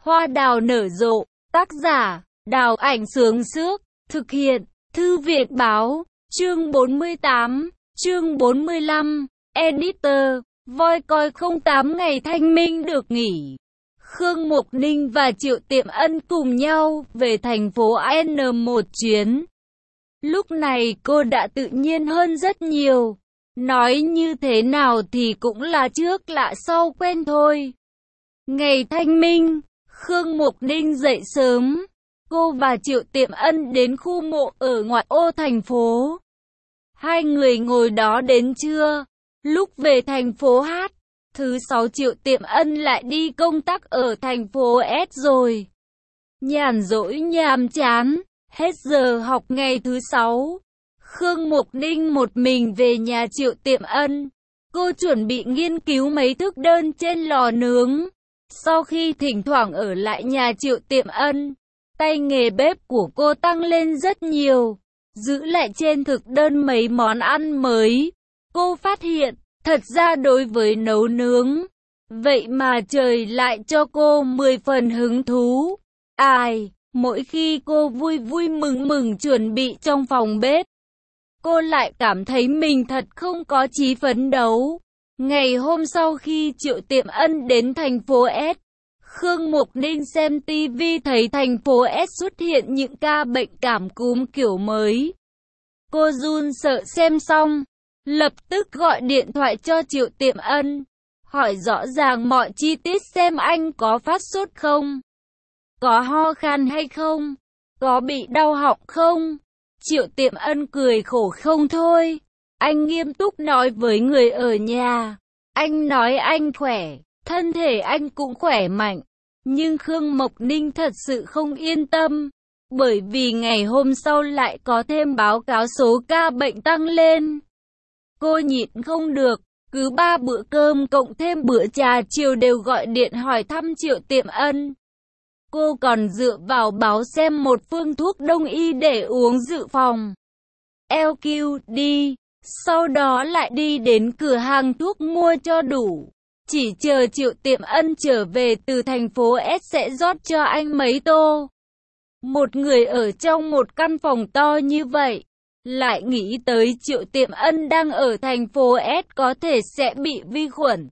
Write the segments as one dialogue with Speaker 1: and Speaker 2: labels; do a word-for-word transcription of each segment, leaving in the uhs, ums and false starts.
Speaker 1: Hoa đào nở rộ, tác giả, Đào Ảnh Sướng Sước, thực hiện, Thư viện Báo, chương bốn mươi tám, chương bốn mươi lăm, Editor, Voi Coi không tám ngày thanh minh được nghỉ. Khương Mục Ninh và Triệu Tiệm Ân cùng nhau về thành phố N một chuyến. Lúc này cô đã tự nhiên hơn rất nhiều. Nói như thế nào thì cũng là trước lạ sau quen thôi. Ngày thanh minh, Khương Mục Ninh dậy sớm. Cô và Triệu Tiệm Ân đến khu mộ ở ngoại ô thành phố. Hai người ngồi đó đến trưa. Lúc về thành phố Hát, thứ sáu Triệu Tiệm Ân lại đi công tác ở thành phố S rồi. Nhàn rỗi nhàm chán, hết giờ học ngày thứ sáu. Khương Mục Ninh một mình về nhà Triệu Tiệm Ân. Cô chuẩn bị nghiên cứu mấy thức đơn trên lò nướng. Sau khi thỉnh thoảng ở lại nhà Triệu Tiệm Ân, tay nghề bếp của cô tăng lên rất nhiều. Giữ lại trên thực đơn mấy món ăn mới. Cô phát hiện, thật ra đối với nấu nướng, vậy mà trời lại cho cô mười phần hứng thú. Ai, mỗi khi cô vui vui mừng mừng chuẩn bị trong phòng bếp, cô lại cảm thấy mình thật không có chí phấn đấu. Ngày hôm sau khi Triệu Tiệm Ân đến thành phố S, Khương Mục Ninh xem ti vi thấy thành phố S xuất hiện những ca bệnh cảm cúm kiểu mới. Cô run sợ xem xong, lập tức gọi điện thoại cho Triệu Tiệm Ân, hỏi rõ ràng mọi chi tiết xem anh có phát sốt không, có ho khan hay không, có bị đau họng không. Triệu Tiệm Ân cười khổ không thôi. Anh nghiêm túc nói với người ở nhà. Anh nói anh khỏe, thân thể anh cũng khỏe mạnh. Nhưng Khương Mộc Ninh thật sự không yên tâm. Bởi vì ngày hôm sau lại có thêm báo cáo số ca bệnh tăng lên. Cô nhịn không được, cứ ba bữa cơm cộng thêm bữa trà chiều đều gọi điện hỏi thăm Triệu Tiệm Ân. Cô còn dựa vào báo xem một phương thuốc đông y để uống dự phòng L Q D, sau đó lại đi đến cửa hàng thuốc mua cho đủ. Chỉ chờ Triệu Tiệm Ân trở về từ thành phố S sẽ rót cho anh mấy tô. Một người ở trong một căn phòng to như vậy, lại nghĩ tới Triệu Tiệm Ân đang ở thành phố S có thể sẽ bị vi khuẩn,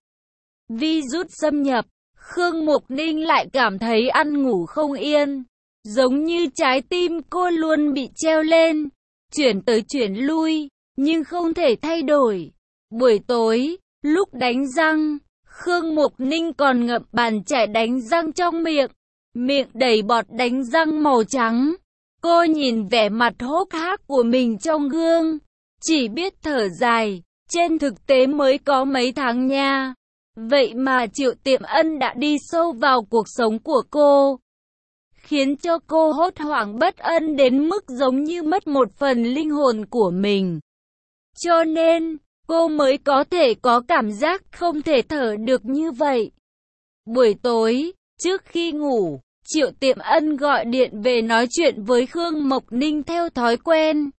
Speaker 1: virus xâm nhập. Khương Mục Ninh lại cảm thấy ăn ngủ không yên, giống như trái tim cô luôn bị treo lên, chuyển tới chuyển lui, nhưng không thể thay đổi. Buổi tối, lúc đánh răng, Khương Mục Ninh còn ngậm bàn chải đánh răng trong miệng, miệng đầy bọt đánh răng màu trắng. Cô nhìn vẻ mặt hốc hác của mình trong gương, chỉ biết thở dài, trên thực tế mới có mấy tháng nha. Vậy mà Triệu Tiệm Ân đã đi sâu vào cuộc sống của cô, khiến cho cô hốt hoảng bất an đến mức giống như mất một phần linh hồn của mình. Cho nên, cô mới có thể có cảm giác không thể thở được như vậy. Buổi tối, trước khi ngủ, Triệu Tiệm Ân gọi điện về nói chuyện với Khương Mộc Ninh theo thói quen.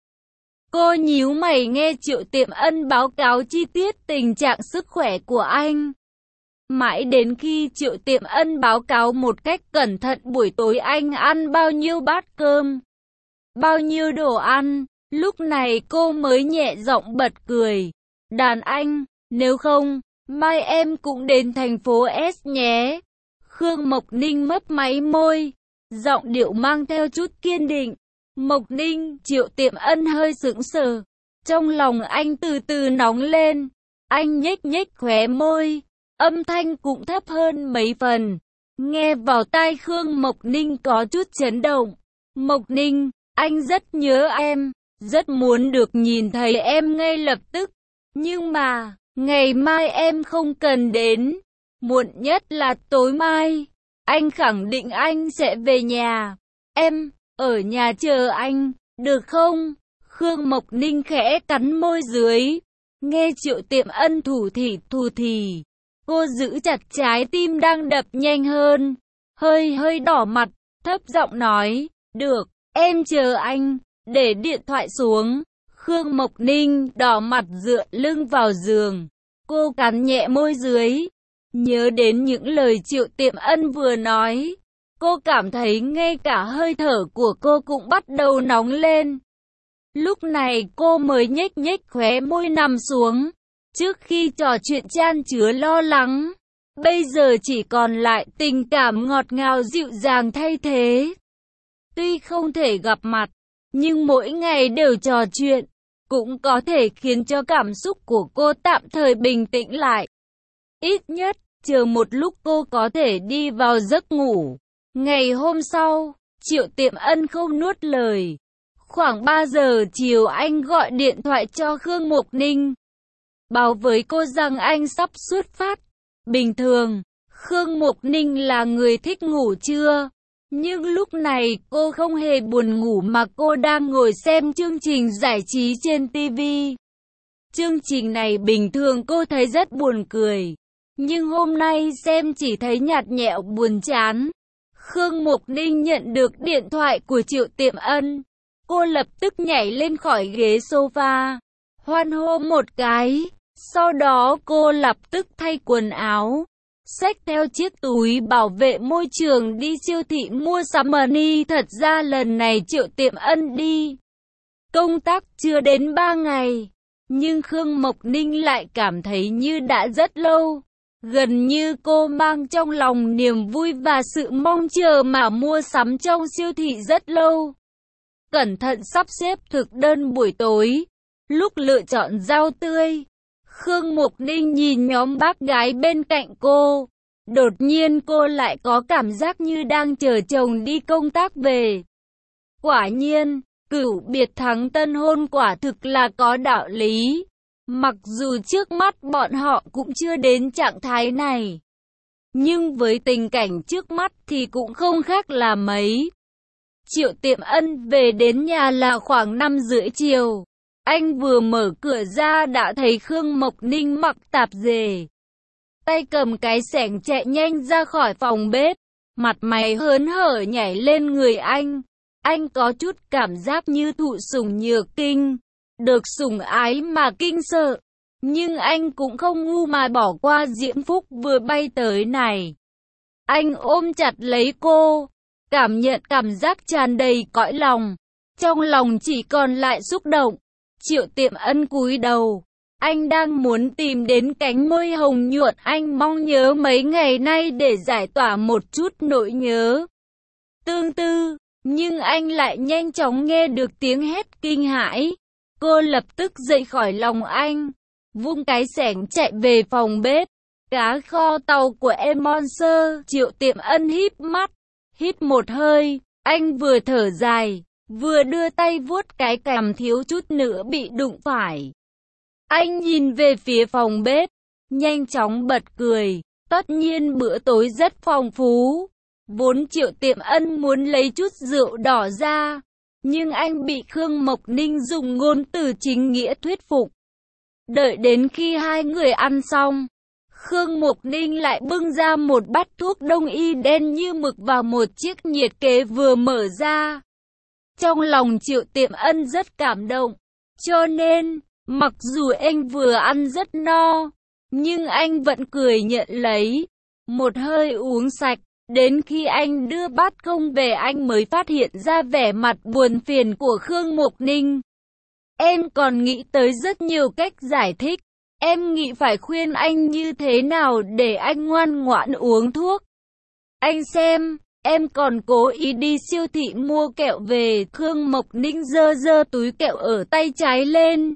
Speaker 1: Cô nhíu mày nghe Triệu Tiệm Ân báo cáo chi tiết tình trạng sức khỏe của anh. Mãi đến khi Triệu Tiệm Ân báo cáo một cách cẩn thận buổi tối anh ăn bao nhiêu bát cơm, bao nhiêu đồ ăn, lúc này cô mới nhẹ giọng bật cười. Đàn anh, nếu không, mai em cũng đến thành phố S nhé. Khương Mộc Ninh mấp máy môi, giọng điệu mang theo chút kiên định. Mộc Ninh, Triệu Tiệm Ân hơi sững sờ. Trong lòng anh từ từ nóng lên, anh nhếch nhếch khóe môi. Âm thanh cũng thấp hơn mấy phần. Nghe vào tai Khương Mộc Ninh có chút chấn động. Mộc Ninh, anh rất nhớ em, rất muốn được nhìn thấy em ngay lập tức. Nhưng mà, ngày mai em không cần đến. Muộn nhất là tối mai. Anh khẳng định anh sẽ về nhà. Em, ở nhà chờ anh, được không? Khương Mộc Ninh khẽ cắn môi dưới. Nghe Triệu Tiệm Ân thủ thỉ thủ thỉ. Cô giữ chặt trái tim đang đập nhanh hơn, hơi hơi đỏ mặt, thấp giọng nói, được, em chờ anh, để điện thoại xuống. Khương Mộc Ninh đỏ mặt dựa lưng vào giường, cô cắn nhẹ môi dưới, nhớ đến những lời Triệu Tiệm Ân vừa nói. Cô cảm thấy ngay cả hơi thở của cô cũng bắt đầu nóng lên. Lúc này cô mới nhếch nhếch khóe môi nằm xuống. Trước khi trò chuyện chan chứa lo lắng, bây giờ chỉ còn lại tình cảm ngọt ngào dịu dàng thay thế. Tuy không thể gặp mặt, nhưng mỗi ngày đều trò chuyện, cũng có thể khiến cho cảm xúc của cô tạm thời bình tĩnh lại. Ít nhất, chờ một lúc cô có thể đi vào giấc ngủ. Ngày hôm sau, Triệu Tiệm Ân không nuốt lời. Khoảng ba giờ chiều anh gọi điện thoại cho Khương Mục Ninh, báo với cô rằng anh sắp xuất phát. Bình thường, Khương Mục Ninh là người thích ngủ trưa, nhưng lúc này cô không hề buồn ngủ mà cô đang ngồi xem chương trình giải trí trên ti vi. Chương trình này bình thường cô thấy rất buồn cười, nhưng hôm nay xem chỉ thấy nhạt nhẽo buồn chán. Khương Mục Ninh nhận được điện thoại của Triệu Tiệm Ân. Cô lập tức nhảy lên khỏi ghế sofa, hoan hô một cái. Sau đó cô lập tức thay quần áo, xách theo chiếc túi bảo vệ môi trường đi siêu thị mua sắm money. Thật ra lần này Triệu Tiệm Ân đi công tác chưa đến ba ngày, nhưng Khương Mộc Ninh lại cảm thấy như đã rất lâu. Gần như cô mang trong lòng niềm vui và sự mong chờ mà mua sắm trong siêu thị rất lâu. Cẩn thận sắp xếp thực đơn buổi tối, lúc lựa chọn rau tươi, Khương Mục Ninh nhìn nhóm bác gái bên cạnh cô. Đột nhiên cô lại có cảm giác như đang chờ chồng đi công tác về. Quả nhiên, cửu biệt thắng tân hôn quả thực là có đạo lý. Mặc dù trước mắt bọn họ cũng chưa đến trạng thái này, nhưng với tình cảnh trước mắt thì cũng không khác là mấy. Triệu Tiệm Ân về đến nhà là khoảng năm rưỡi chiều. Anh vừa mở cửa ra đã thấy Khương Mộc Ninh mặc tạp dề, tay cầm cái xẻng chạy nhanh ra khỏi phòng bếp, mặt mày hớn hở nhảy lên người anh. Anh có chút cảm giác như thụ sủng nhược kinh, được sủng ái mà kinh sợ. Nhưng anh cũng không ngu mà bỏ qua diễm phúc vừa bay tới này. Anh ôm chặt lấy cô, cảm nhận cảm giác tràn đầy cõi lòng. Trong lòng chỉ còn lại xúc động. Triệu Tiệm Ân cúi đầu. Anh đang muốn tìm đến cánh môi hồng nhuận anh mong nhớ mấy ngày nay để giải tỏa một chút nỗi nhớ tương tư. Nhưng anh lại nhanh chóng nghe được tiếng hét kinh hãi. Cô lập tức dậy khỏi lòng anh, vung cái xẻng chạy về phòng bếp. Cá kho tàu của em Monster. Triệu Tiệm Ân híp mắt, hít một hơi. Anh vừa thở dài, vừa đưa tay vuốt cái cằm thiếu chút nữa bị đụng phải. Anh nhìn về phía phòng bếp, nhanh chóng bật cười. Tất nhiên bữa tối rất phong phú. Vốn Triệu Tiệm Ân muốn lấy chút rượu đỏ ra, nhưng anh bị Khương Mộc Ninh dùng ngôn từ chính nghĩa thuyết phục. Đợi đến khi hai người ăn xong, Khương Mộc Ninh lại bưng ra một bát thuốc đông y đen như mực và một chiếc nhiệt kế vừa mở ra. Trong lòng Triệu Tiệm Ân rất cảm động, cho nên, mặc dù anh vừa ăn rất no, nhưng anh vẫn cười nhận lấy, một hơi uống sạch. Đến khi anh đưa bát không về anh mới phát hiện ra vẻ mặt buồn phiền của Khương Mộc Ninh. Em còn nghĩ tới rất nhiều cách giải thích. Em nghĩ phải khuyên anh như thế nào để anh ngoan ngoãn uống thuốc. Anh xem, em còn cố ý đi siêu thị mua kẹo về. Khương Mộc Ninh giơ giơ túi kẹo ở tay trái lên,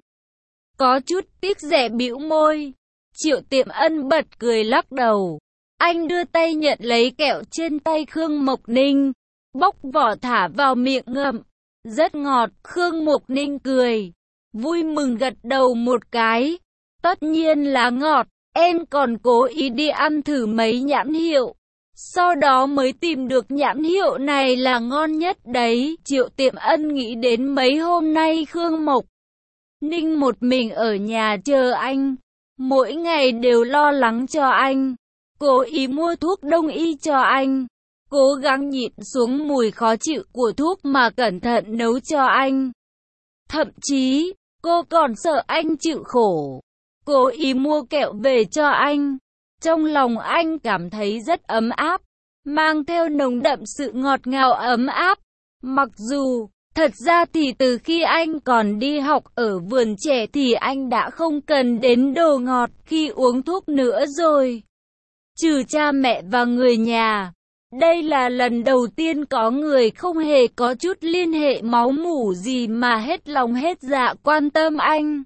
Speaker 1: có chút tiếc rẻ bĩu môi. Triệu Tiệm Ân bật cười lắc đầu. Anh đưa tay nhận lấy kẹo trên tay Khương Mộc Ninh, bóc vỏ thả vào miệng ngậm. Rất ngọt. Khương Mộc Ninh cười, vui mừng gật đầu một cái. Tất nhiên là ngọt, em còn cố ý đi ăn thử mấy nhãn hiệu, sau đó mới tìm được nhãn hiệu này là ngon nhất đấy. Triệu Tiệm Ân nghĩ đến mấy hôm nay Khương Mộc Ninh một mình ở nhà chờ anh, mỗi ngày đều lo lắng cho anh, cố ý mua thuốc đông y cho anh, cố gắng nhịn xuống mùi khó chịu của thuốc mà cẩn thận nấu cho anh. Thậm chí, cô còn sợ anh chịu khổ, cố ý mua kẹo về cho anh. Trong lòng anh cảm thấy rất ấm áp. mang theo nồng đậm sự ngọt ngào ấm áp. Mặc dù, thật ra thì từ khi anh còn đi học ở vườn trẻ thì anh đã không cần đến đồ ngọt khi uống thuốc nữa rồi. Trừ cha mẹ và người nhà, đây là lần đầu tiên có người không hề có chút liên hệ máu mủ gì mà hết lòng hết dạ quan tâm anh.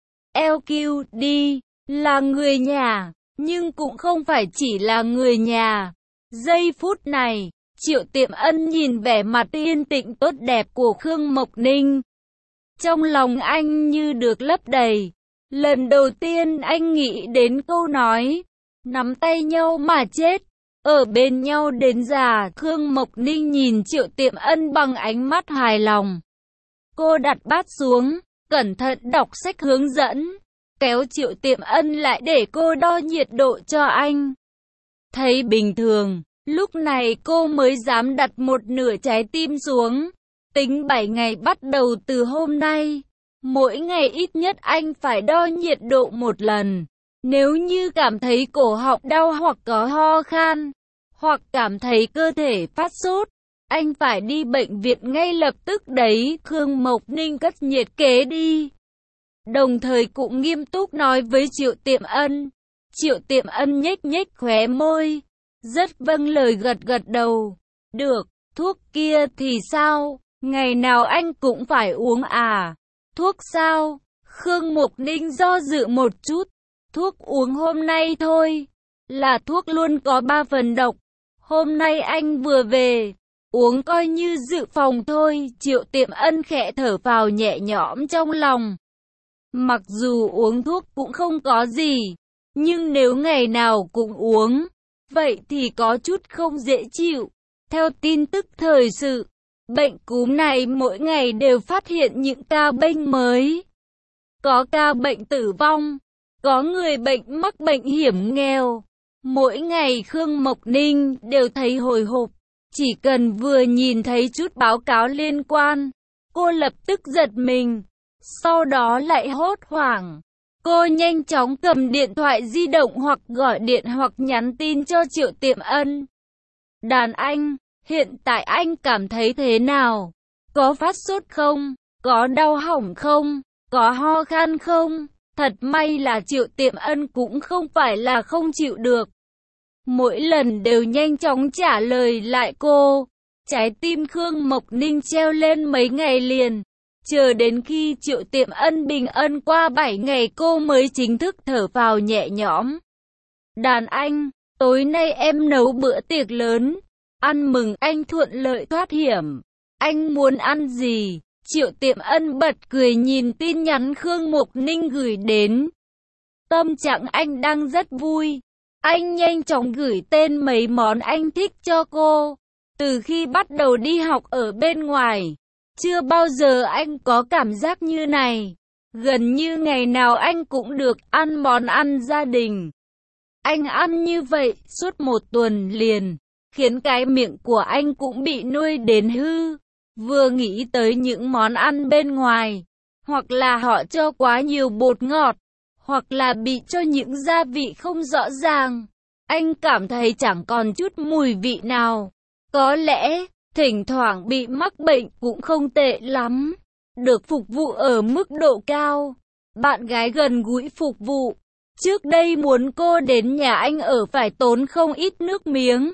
Speaker 1: lờ quy đê là người nhà, nhưng cũng không phải chỉ là người nhà. Giây phút này, Triệu Tiệm Ân nhìn vẻ mặt yên tĩnh tốt đẹp của Khương Mộc Ninh. Trong lòng anh như được lấp đầy. Lần đầu tiên anh nghĩ đến câu nói, nắm tay nhau mà chết, ở bên nhau đến già. Khương Mộc Ninh nhìn Triệu Tiệm Ân bằng ánh mắt hài lòng. Cô đặt bát xuống, cẩn thận đọc sách hướng dẫn, kéo Triệu Tiệm Ân lại để cô đo nhiệt độ cho anh. Thấy bình thường, lúc này cô mới dám đặt một nửa trái tim xuống. Tính bảy ngày bắt đầu từ hôm nay, mỗi ngày ít nhất anh phải đo nhiệt độ một lần. Nếu như cảm thấy cổ họng đau hoặc có ho khan, hoặc cảm thấy cơ thể phát sốt, anh phải đi bệnh viện ngay lập tức đấy. Khương Mộc Ninh cất nhiệt kế đi, đồng thời cũng nghiêm túc nói với Triệu Tiệm Ân. Triệu Tiệm Ân nhếch nhếch khóe môi, rất vâng lời gật gật đầu. Được, thuốc kia thì sao? Ngày nào anh cũng phải uống à? Thuốc sao? Khương Mộc Ninh do dự một chút. Thuốc uống hôm nay thôi, là thuốc luôn có ba phần độc. Hôm nay anh vừa về, uống coi như dự phòng thôi. Triệu Tiệm Ân khẽ thở phào nhẹ nhõm trong lòng. Mặc dù uống thuốc cũng không có gì, nhưng nếu ngày nào cũng uống, vậy thì có chút không dễ chịu. Theo tin tức thời sự, bệnh cúm này mỗi ngày đều phát hiện những ca bệnh mới. Có ca bệnh tử vong, có người bệnh mắc bệnh hiểm nghèo. Mỗi ngày Khương Mộc Ninh đều thấy hồi hộp. Chỉ cần vừa nhìn thấy chút báo cáo liên quan, cô lập tức giật mình, sau đó lại hốt hoảng. Cô nhanh chóng cầm điện thoại di động hoặc gọi điện hoặc nhắn tin cho Triệu Tiệm Ân. Đàn anh, hiện tại anh cảm thấy thế nào? Có phát sốt không? Có đau họng không? Có ho khan không? Thật may là Triệu Tiệm Ân cũng không phải là không chịu được. Mỗi lần đều nhanh chóng trả lời lại cô. Trái tim Khương Mộc Ninh treo lên mấy ngày liền. Chờ đến khi Triệu Tiệm Ân bình ân qua bảy ngày cô mới chính thức thở phào nhẹ nhõm. Đàn anh, tối nay em nấu bữa tiệc lớn, ăn mừng anh thuận lợi thoát hiểm. Anh muốn ăn gì? Triệu Tiệm Ân bật cười nhìn tin nhắn Khương Mộc Ninh gửi đến. Tâm trạng anh đang rất vui. Anh nhanh chóng gửi tên mấy món anh thích cho cô. Từ khi bắt đầu đi học ở bên ngoài, chưa bao giờ anh có cảm giác như này. Gần như ngày nào anh cũng được ăn món ăn gia đình. Anh ăn như vậy suốt một tuần liền, khiến cái miệng của anh cũng bị nuôi đến hư. Vừa nghĩ tới những món ăn bên ngoài, hoặc là họ cho quá nhiều bột ngọt, hoặc là bị cho những gia vị không rõ ràng, anh cảm thấy chẳng còn chút mùi vị nào. Có lẽ, thỉnh thoảng bị mắc bệnh cũng không tệ lắm. Được phục vụ ở mức độ cao, bạn gái gần gũi phục vụ. Trước đây muốn cô đến nhà anh ở phải tốn không ít nước miếng.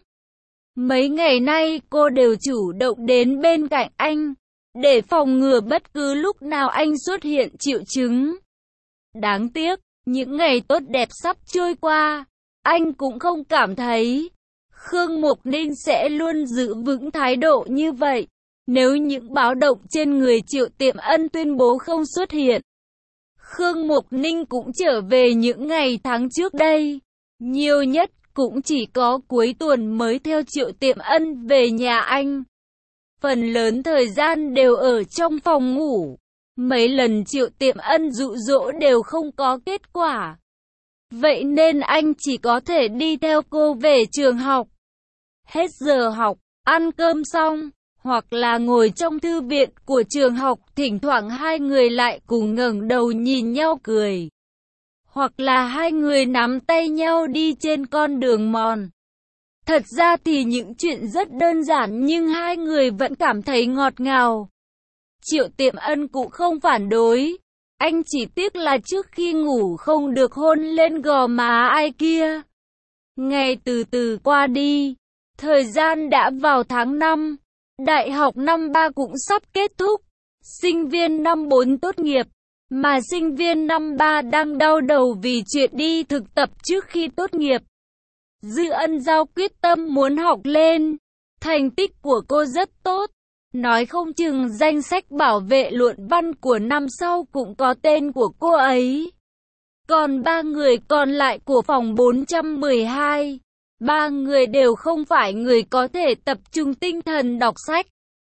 Speaker 1: Mấy ngày nay cô đều chủ động đến bên cạnh anh, để phòng ngừa bất cứ lúc nào anh xuất hiện triệu chứng. Đáng tiếc, những ngày tốt đẹp sắp trôi qua, anh cũng không cảm thấy Khương Mộc Ninh sẽ luôn giữ vững thái độ như vậy. Nếu những báo động trên người Triệu Tiệm Ân tuyên bố không xuất hiện, Khương Mộc Ninh cũng trở về những ngày tháng trước đây. Nhiều nhất cũng chỉ có cuối tuần mới theo Triệu Tiệm Ân về nhà anh. Phần lớn thời gian đều ở trong phòng ngủ. Mấy lần Triệu Tiệm Ân dụ dỗ đều không có kết quả. Vậy nên anh chỉ có thể đi theo cô về trường học. Hết giờ học, ăn cơm xong, hoặc là ngồi trong thư viện của trường học, thỉnh thoảng hai người lại cùng ngẩng đầu nhìn nhau cười. Hoặc là hai người nắm tay nhau đi trên con đường mòn. Thật ra thì những chuyện rất đơn giản nhưng hai người vẫn cảm thấy ngọt ngào. Triệu Tiệm Ân cũng không phản đối. Anh chỉ tiếc là trước khi ngủ không được hôn lên gò má ai kia. Ngày từ từ qua đi. Thời gian đã vào tháng năm. Đại học năm ba cũng sắp kết thúc. Sinh viên năm bốn tốt nghiệp. Mà sinh viên năm ba đang đau đầu vì chuyện đi thực tập trước khi tốt nghiệp. Dư Ân Giao quyết tâm muốn học lên. Thành tích của cô rất tốt. Nói không chừng danh sách bảo vệ luận văn của năm sau cũng có tên của cô ấy. Còn ba người còn lại của phòng bốn trăm mười hai, ba người đều không phải người có thể tập trung tinh thần đọc sách.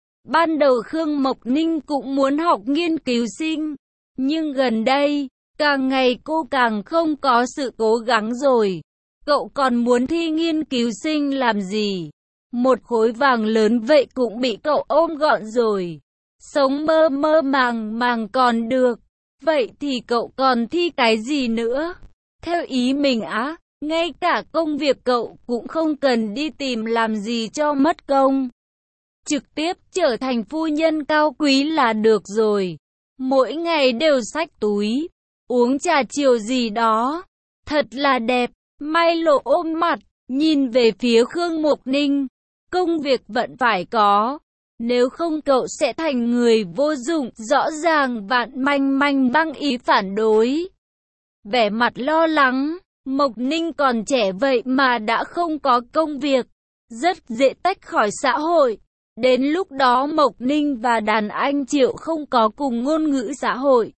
Speaker 1: Ban đầu Khương Mộc Ninh cũng muốn học nghiên cứu sinh, nhưng gần đây, càng ngày cô càng không có sự cố gắng rồi. Cậu còn muốn thi nghiên cứu sinh làm gì? Một khối vàng lớn vậy cũng bị cậu ôm gọn rồi. Sống mơ mơ màng màng còn được. Vậy thì cậu còn thi cái gì nữa? Theo ý mình á, ngay cả công việc cậu cũng không cần đi tìm làm gì cho mất công. Trực tiếp trở thành phu nhân cao quý là được rồi. Mỗi ngày đều xách túi, uống trà chiều gì đó. Thật là đẹp. Mai Lộ ôm mặt, nhìn về phía Khương Mộc Ninh. Công việc vẫn phải có. Nếu không cậu sẽ thành người vô dụng. Rõ ràng Vạn Manh Manh băng ý phản đối. Vẻ mặt lo lắng. Mộc Ninh còn trẻ vậy mà đã không có công việc. Rất dễ tách khỏi xã hội. Đến lúc đó Mộc Ninh và đàn anh Triệu không có cùng ngôn ngữ xã hội.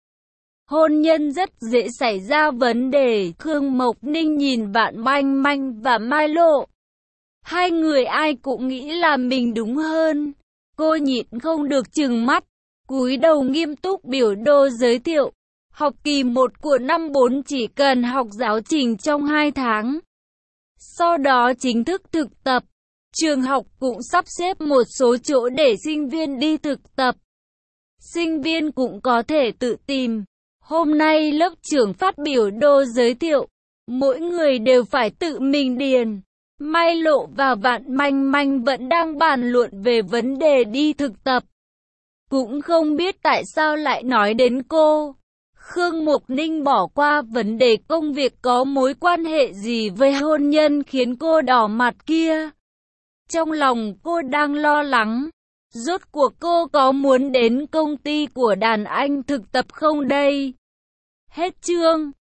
Speaker 1: Hôn nhân rất dễ xảy ra vấn đề. Khương Mộc Ninh nhìn Vạn Manh Manh và Mai Lộ. Hai người ai cũng nghĩ là mình đúng hơn. Cô nhịn không được trừng mắt, cúi đầu nghiêm túc biểu đồ giới thiệu. Học kỳ một của năm bốn chỉ cần học giáo trình trong hai tháng. Sau đó chính thức thực tập. Trường học cũng sắp xếp một số chỗ để sinh viên đi thực tập. Sinh viên cũng có thể tự tìm. Hôm nay lớp trưởng phát biểu đồ giới thiệu. Mỗi người đều phải tự mình điền. Mai Lộ và Vạn Manh Manh vẫn đang bàn luận về vấn đề đi thực tập. Cũng không biết tại sao lại nói đến cô. Khương Mộc Ninh bỏ qua vấn đề công việc có mối quan hệ gì với hôn nhân khiến cô đỏ mặt kia. Trong lòng cô đang lo lắng. Rốt cuộc cô có muốn đến công ty của đàn anh thực tập không đây? Hết chương.